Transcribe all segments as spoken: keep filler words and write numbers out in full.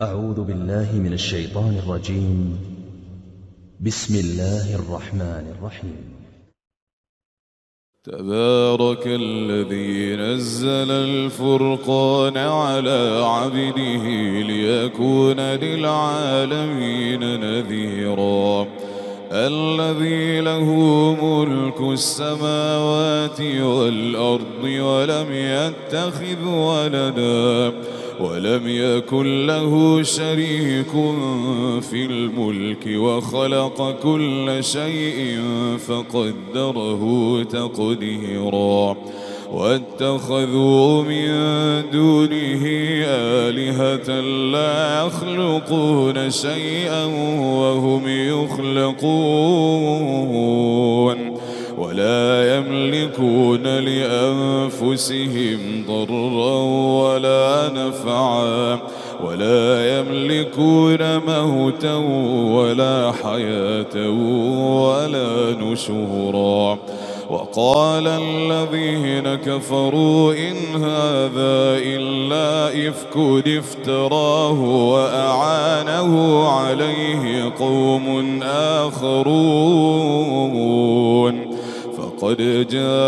أعوذ بالله من الشيطان الرجيم. بسم الله الرحمن الرحيم. تبارك الذي نزل الفرقان على عبده ليكون للعالمين نذيرا. الذي له ملك السماوات والأرض ولم يتخذ ولدا ولم يكن له شريك في الملك وخلق كل شيء فقدره تقديرا. واتخذوا من دونه آلهة لا يخلقون شيئا وهم يخلقون ولا يملكون لأنفسهم ضرا ولا نفعا ولا يملكون موتا ولا حياة ولا نشورا. وقال الذين كفروا إن هذا إلا إفك افتراه وأعانه عليه قوم آخرون فقد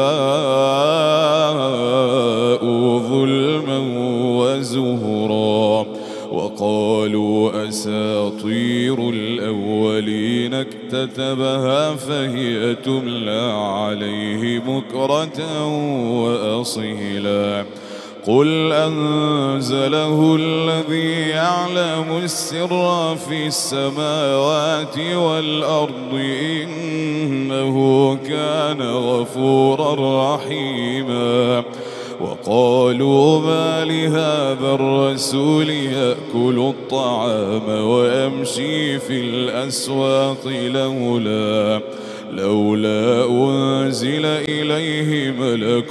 جاءوا ظلما وزهرا. وقالوا أساطير الأولين اكتتبها فهي تملى عليه بكرة وأصيلا. قل أنزله الذي يعلم السر في السماوات والأرض إنه كان غفورا رحيما. وقالوا ما لهذا الرسول يأكل الطعام ويمشي في الأسواق لولا لولا أنزل إليه ملك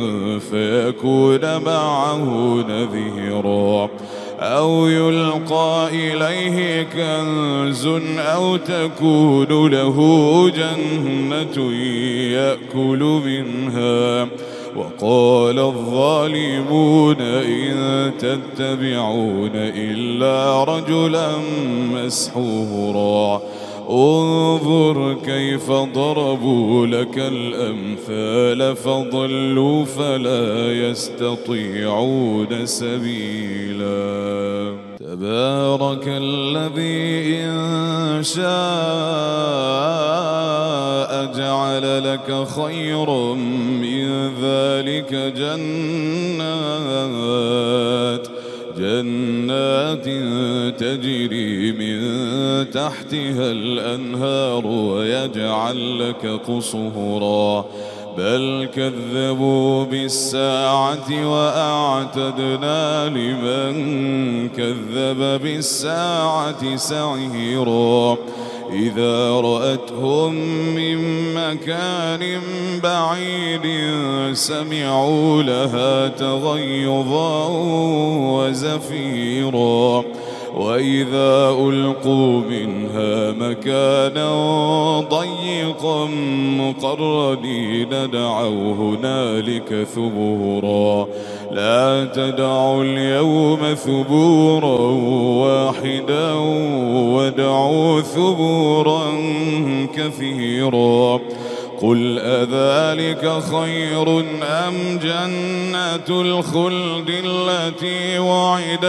فيكون معه نذيرا. أو يلقى إليه كنز أو تكون له جنة يأكل منها. وقال الظالمون إن تتبعون إلا رجلا مسحورا. انظر كيف ضربوا لك الأمثال فضلوا فلا يستطيعون سبيلا. تبارك الذي إن شاء جعل لك خيرا من ذلك جنات جنات تجري من تحتها الأنهار ويجعل لك قصورا. بل كذبوا بالساعة وأعتدنا لمن كذب بالساعة سعيرا. إذا رأتهم من مكان بعيد سمعوا لها تغيظا وزفيرا. وإذا ألقوا منها مكانا ضيقا مقرنين دعوا هنالك ثبورا. لا تدعوا اليوم ثبورا واحدا وادعوا ثبورا كثيرا. قل أذلك خير أم جنة الخلد التي وعد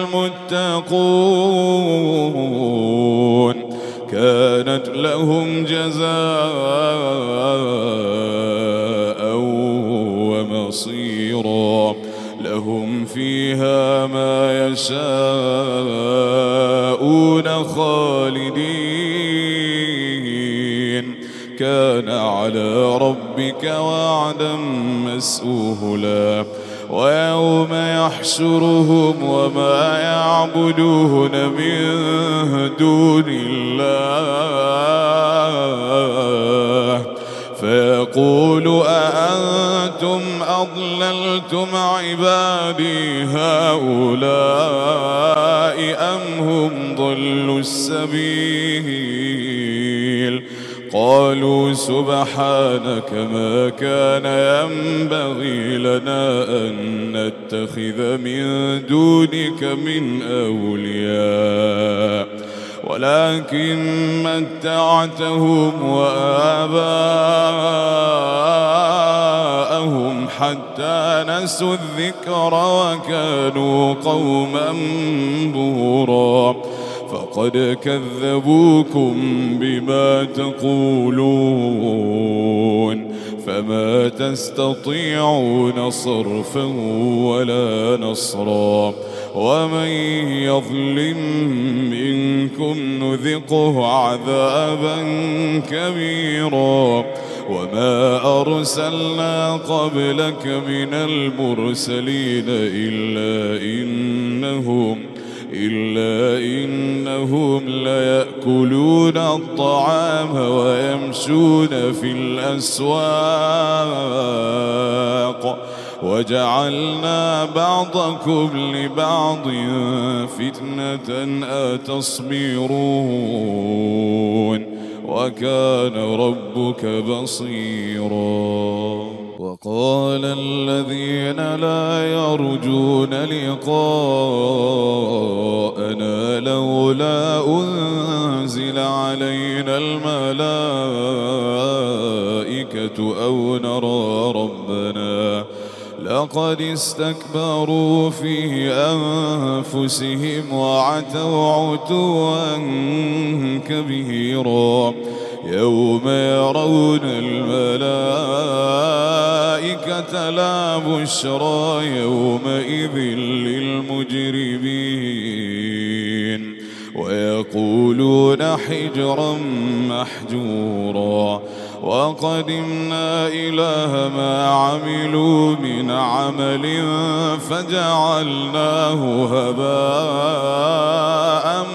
المتقون كانت لهم جزاء ومصيرا. لهم فيها ما يشاءون خالدين كان على ربك وعدا مسئولا. ويوم يحشرهم وما يعبدون من دون الله فيقول أأنتم أضللتم عبادي هؤلاء أم هم ضلوا السبيل. قالوا سبحانك ما كان ينبغي لنا أن نتخذ من دونك من أولياء لكن متعتهم وآباءهم حتى نسوا الذكر وكانوا قوما بورا فقد كذبوكم بما تقولون فما تستطيعون صرفا ولا نصرا ومن يظلم منكم نذقه عذابا كبيرا وما أرسلنا قبلك من المرسلين إلا إنهم إلا إنهم ليأكلون الطعام ويمشون في الأسواق وجعلنا بعضكم لبعض فتنة أتصبرون وكان ربك بصيرا وقال الذين لا يرجون لقاءنا لولا أنزل علينا الملائكة أو نرى ربنا لقد استكبروا في أنفسهم وعتوا عتوا كبيرا يوم يرون الملائكة لا بشرى يومئذ للمجرمين ويقولون حجرا محجورا وقدمنا إلى ما عملوا من عمل فجعلناه هباء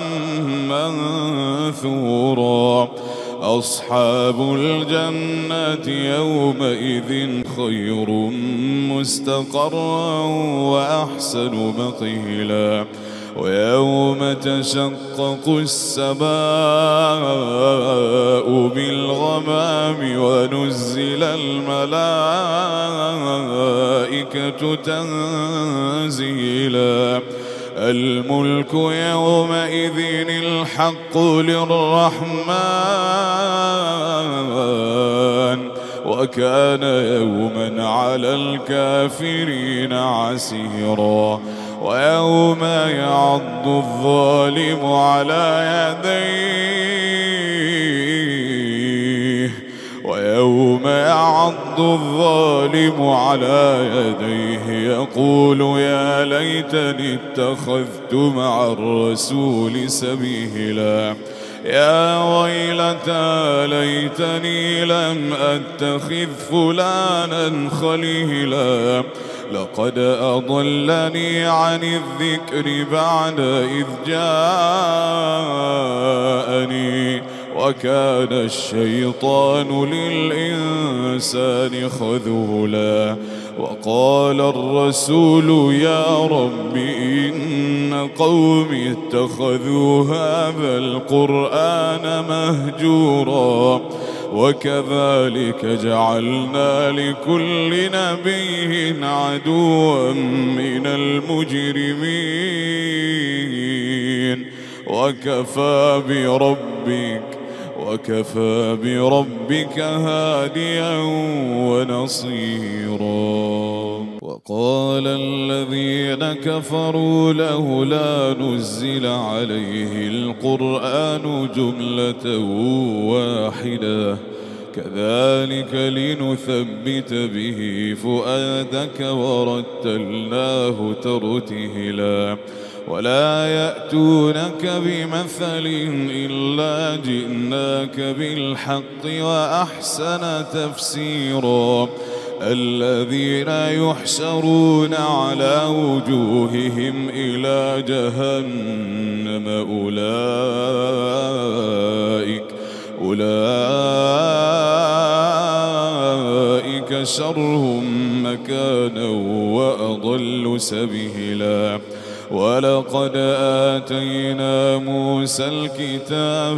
منثورا أصحاب الجنة يومئذ خير مستقرا وأحسن مقيلا ويوم تشقق السماء بالغمام ونزل الملائكة تنزيلا الملك يومئذ الحق للرحمن وكان يوما على الكافرين عسيرا ويوم يعض الظالم على يديه ويوم يعض الظالم على يديه يقول يا ليتني اتخذت مع الرسول سبيلا يا ويلتى ليتني لم أتخذ فلانا خليلا لقد أضلني عن الذكر بعد إذ جاءني وكان الشيطان للإنسان خذولا وقال الرسول يا رب إن قومي اتخذوا هذا القرآن مهجورا وكذلك جعلنا لكل نبي عدوا من المجرمين وكفى بربك وكفى بربك هاديا ونصيرا وقال الذين كفروا لولا نزل عليه القرآن جملة واحدة كذلك لنثبت به فؤادك ورتلناه ترتيلا ولا يأتونك بمثل إلا جئناك بالحق وأحسن تفسيرا الذين يحشرون على وجوههم إلى جهنم أولئك أولئك شر مكانا وأضل سبيلا ولقد آتينا موسى الكتاب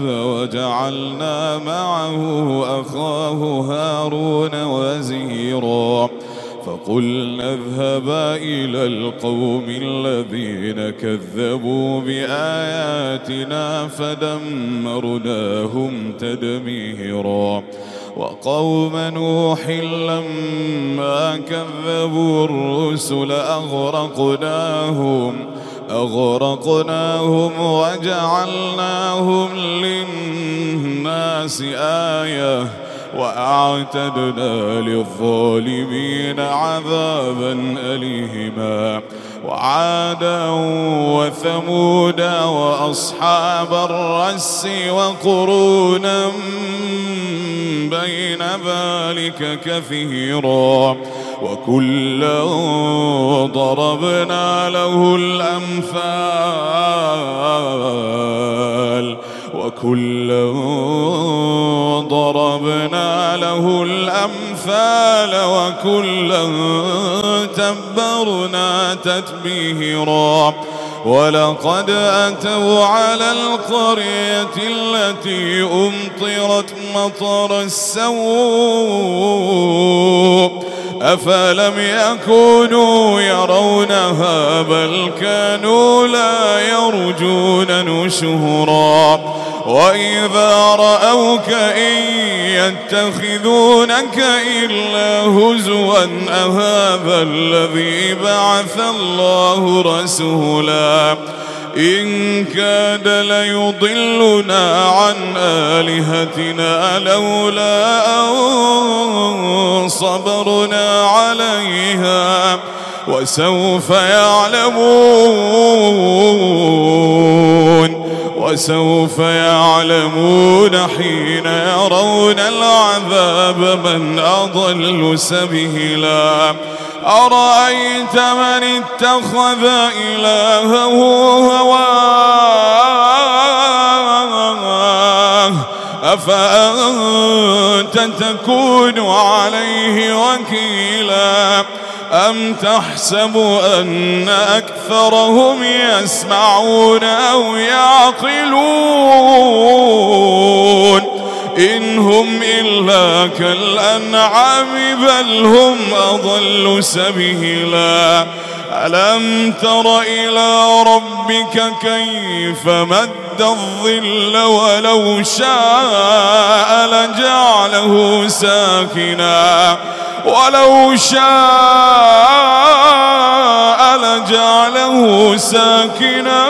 وجعلنا معه أخاه هارون وزيرا فقلنا اذهبا إلى القوم الذين كذبوا بآياتنا فدمرناهم تدميرا وقوم نوح لما كذبوا الرسل أغرقناهم أغرقناهم وجعلناهم للناس آية وأعتدنا للظالمين عذابا أليما وعادا وثمودا وأصحاب الرس وقرونا بين ذلك كثيرا وكلا ضربنا له الأمثال وكلا ضربنا له الأمثال وكلا تبرنا تتبيرا ولقد أتوا على القرية التي أمطرت مطر السوء أفلم يكونوا يرونها بل كانوا لا يرجون نشورا وإذا رأوك إن يتخذونك إلا هزوا أهذا الذي بعث الله رسولا إن كاد ليضلنا عن آلهتنا لولا أن صبرنا عليها وسوف يعلمون وسوف يعلمون حين يرون العذاب من أضل سبيلا أرأيت من اتخذ إلهه هواه أفأنت تكون عليه وكيلا أم تحسب أن أكثرهم يسمعون أو يعقلون إن هم إلا كالأنعام بل هم أضل سبيلا ألم تر إلى ربك كيف مد الظل ولو شاء لجعله ساكنا ولو شاء لجعله ساكنا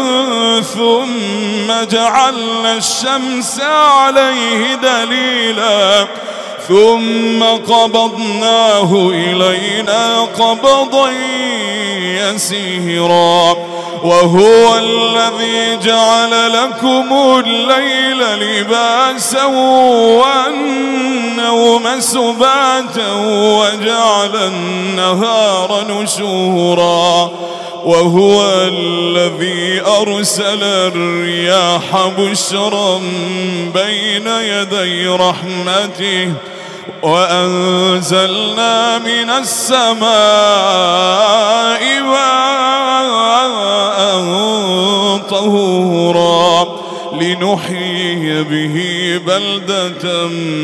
ثم جعلنا الشمس عليه دليلا ثم قبضناه إلينا قبضا يسيرا وهو الذي جعل لكم الليل لباسا والنوم سباتا وجعل النهار نشورا وهو الذي أرسل الرياح بشرا بين يدي رحمته وأنزلنا من السماء ماء طهورا لنحيي به بلدة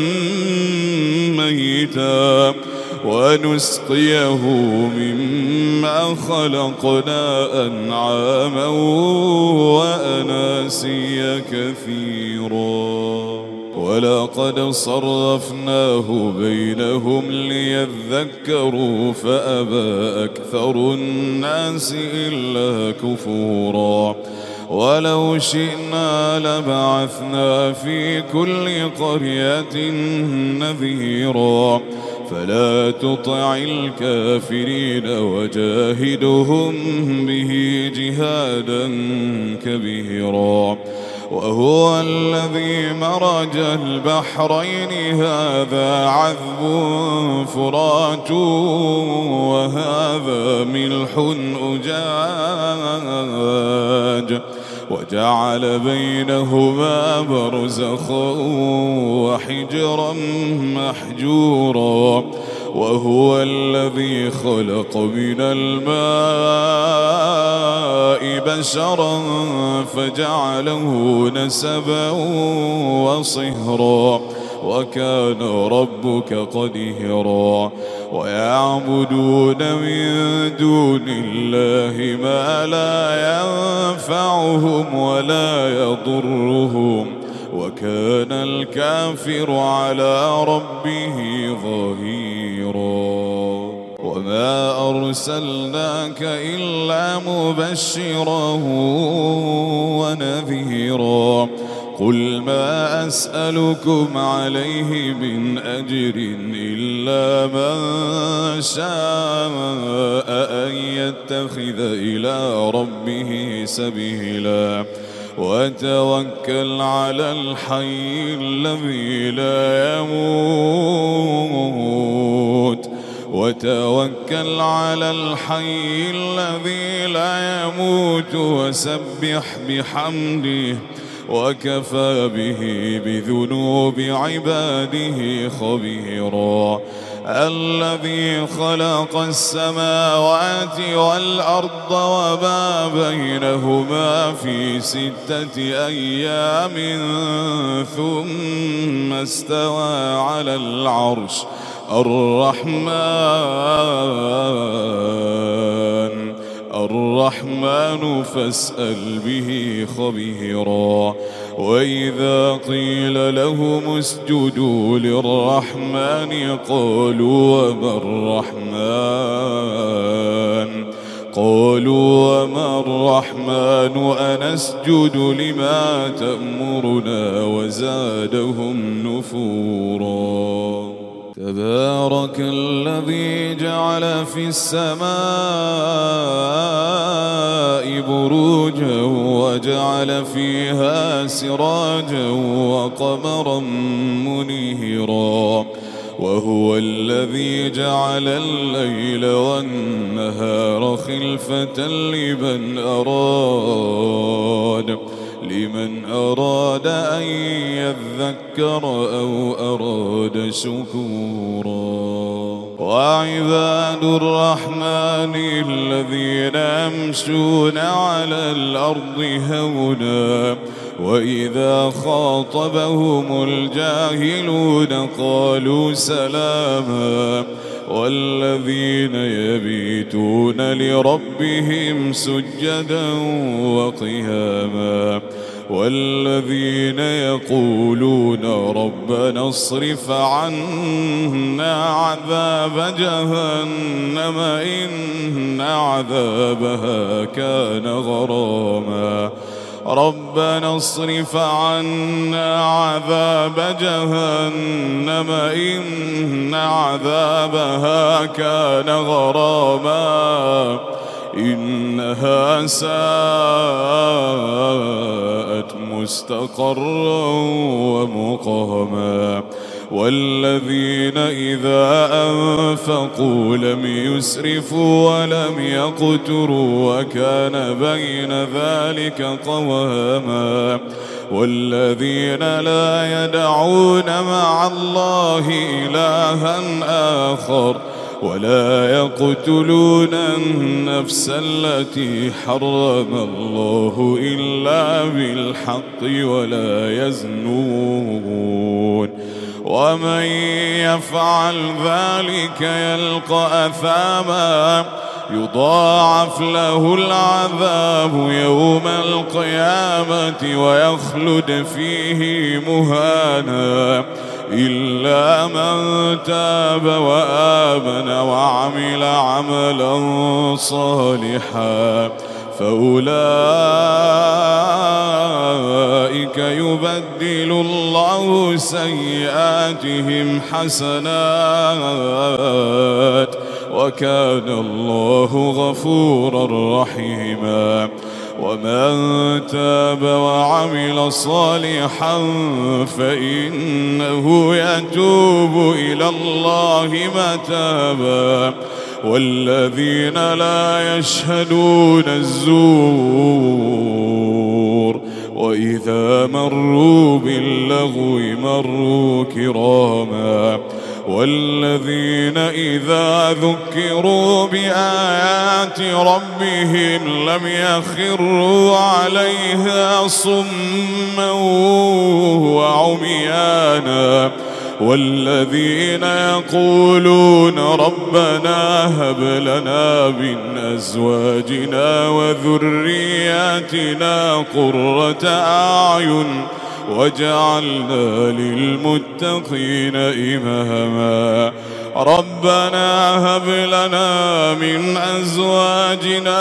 ميتا ونسقيه مما خلقنا أنعاما وأناسيا كثيرا ولقد صرفناه بينهم ليذكروا فأبى أكثر الناس إلا كفورا ولو شئنا لبعثنا في كل قرية نذيرا فلا تطع الكافرين وجاهدهم به جهادا كبيرا وهو الذي مرج البحرين هذا عذب فرات وهذا ملح أجاج وجعل بينهما برزخا وحجرا محجورا وهو الذي خلق من الماء بشرا فجعله نسبا وصهرا وكان ربك قديرا ويعبدون من دون الله ما لا ينفعهم ولا يضرهم وكان الكافر على ربه ظهيرا وما أرسلناك إلا مبشرا ونذيرا قل ما أسألكم عليه من أجر إلا من شاء أن يتخذ إلى ربه سبيلا وتوكل على الحي الذي لا يموت وتوكل على الحي الذي لا يموت وسبح بحمده وكفى به بذنوب عباده خبيرا الذي خلق السماوات والأرض وما بينهما في ستة أيام ثم استوى على العرش الرحمن الرحمن فاسأل به خبيرا وإذا قيل لهم اسجدوا للرحمن قالوا وما الرحمن قالوا وما الرحمن أنسجد لما تأمرنا وزادهم نفورا تبارك الذي جعل في السماء بروجا وجعل فيها سراجا وقمرا منيرا وهو الذي جعل الليل والنهار خلفة لمن أراد لمن أراد أن يذكر أو أراد شكورا وعباد الرحمن الذين يمشون على الأرض هونا وإذا خاطبهم الجاهلون قالوا سلاما والذين يبيتون لربهم سجدا وقياما والذين يقولون ربنا اصرف عنا عذاب جهنم إن عذابها كان غراما ربنا اصرف عنا عذاب جهنم إن عذابها كان غراما إنها ساءت مستقرا ومقاما والذين إذا أنفقوا لم يسرفوا ولم يقتروا وكان بين ذلك قواما والذين لا يدعون مع الله إلها آخر ولا يقتلون النفس التي حرم الله إلا بالحق ولا يزنون ومن يفعل ذلك يلقى أثاما يضاعف له العذاب يوم القيامة ويخلد فيه مهانا إلا من تاب وآمن وعمل عملا صالحا فأولئك يبدل الله سيئاتهم حسنات وكان الله غفورا رحيما ومن تاب وعمل صالحا فإنه يتوب إلى الله متابا والذين لا يشهدون الزور وإذا مروا باللغو مروا كراما والذين إذا ذكروا بآيات ربهم لم يخروا عليها صما وعميانا والذين يقولون ربنا هب لنا من أزواجنا وذرياتنا قرة أعين وجعلنا للمتقين إماما ربنا هب لنا من أزواجنا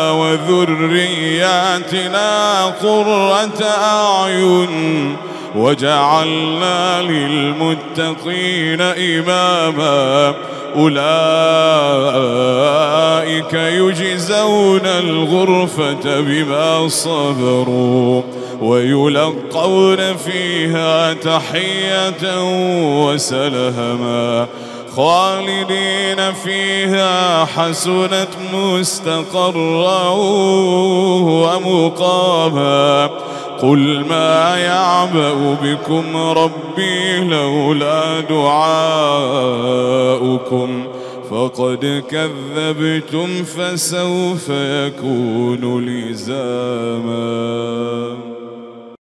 وذرياتنا قرة أعين وجعلنا للمتقين إماما أولئك يجزون الغرفة بما صبروا ويلقون فيها تحية وسلاما خالدين فيها حسنت مستقرا ومقاما قل ما يعبأ بكم ربي لولا دعاؤكم فقد كذبتم فسوف يكون لزاما.